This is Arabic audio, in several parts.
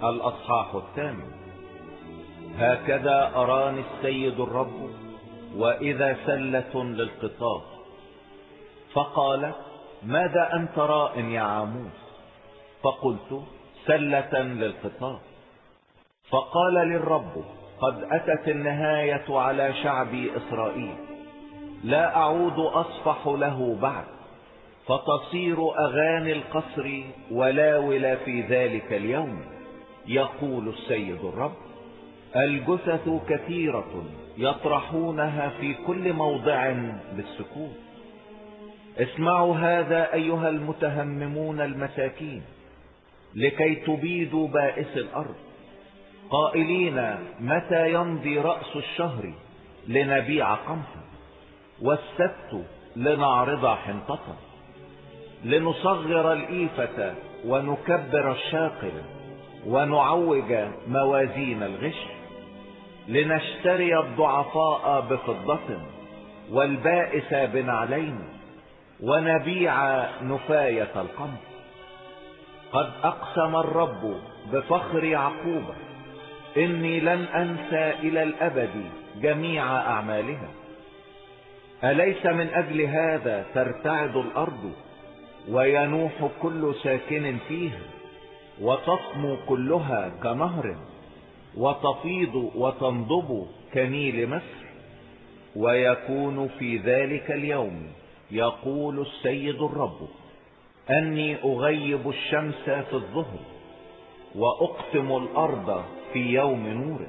الأصحاح 8. هكذا أراني السيد الرب وإذا سلة للقطاف، فقال: ماذا أنت راء يا عاموس؟ فقلت: سلة للقطاف. فقال للرب: قد أتت النهاية على شعبي إسرائيل، لا أعود أصفح له بعد، فتصير أغاني القصر ولاول في ذلك اليوم، يقول السيد الرب. الجثث كثيرة يطرحونها في كل موضع بالسكوت. اسمعوا هذا أيها المتهممون المساكين، لكي تبيدوا بائس الأرض، قائلين: متى يمضي رأس الشهر لنبيع قمحا، والسبت لنعرض حنطة، لنصغر الإيفة ونكبر الشاقل، ونعوج موازين الغش، لنشتري الضعفاء بفضة والبائس بنعلين، ونبيع نفاية القمح. قد أقسم الرب بفخر يعقوب: إني لن أنسى إلى الأبد جميع أعمالها. أليس من أجل هذا ترتعد الأرض وينوح كل ساكن فيها، وتصمو كلها كنهر، وتفيض وتنضب كنيل مصر؟ ويكون في ذلك اليوم، يقول السيد الرب، أني أغيب الشمس في الظهر، وأقسم الأرض في يوم نور،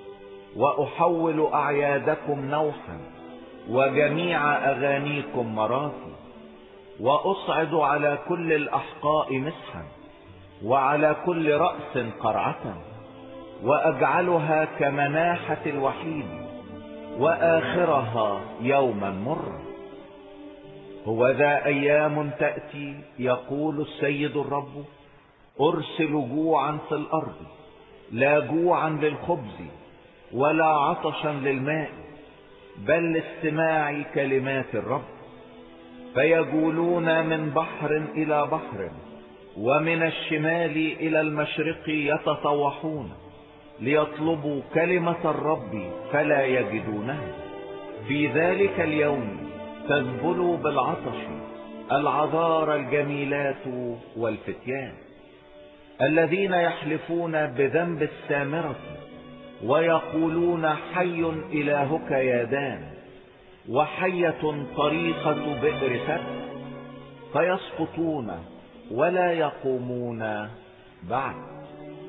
وأحول أعيادكم نوحا، وجميع أغانيكم مراتي، وأصعد على كل الأحقاء مسحا، وعلى كل رأس قرعة، وأجعلها كمناحة الوحيد، وآخرها يوما مرا. هو ذا أيام تأتي، يقول السيد الرب، أرسل جوعا في الأرض، لا جوعا للخبز ولا عطشا للماء، بل لاستماع كلمات الرب. فيجولون من بحر إلى بحر، ومن الشمال إلى المشرق يتطوحون، ليطلبوا كلمة الرب فلا يجدونها. في ذلك اليوم تذبل بالعطش العذار الجميلات والفتيان، الذين يحلفون بذنب السامرة، ويقولون: حي إلهك يا دان، وحية طريقة بئر سبت. فيسقطون ولا يقومون بعد.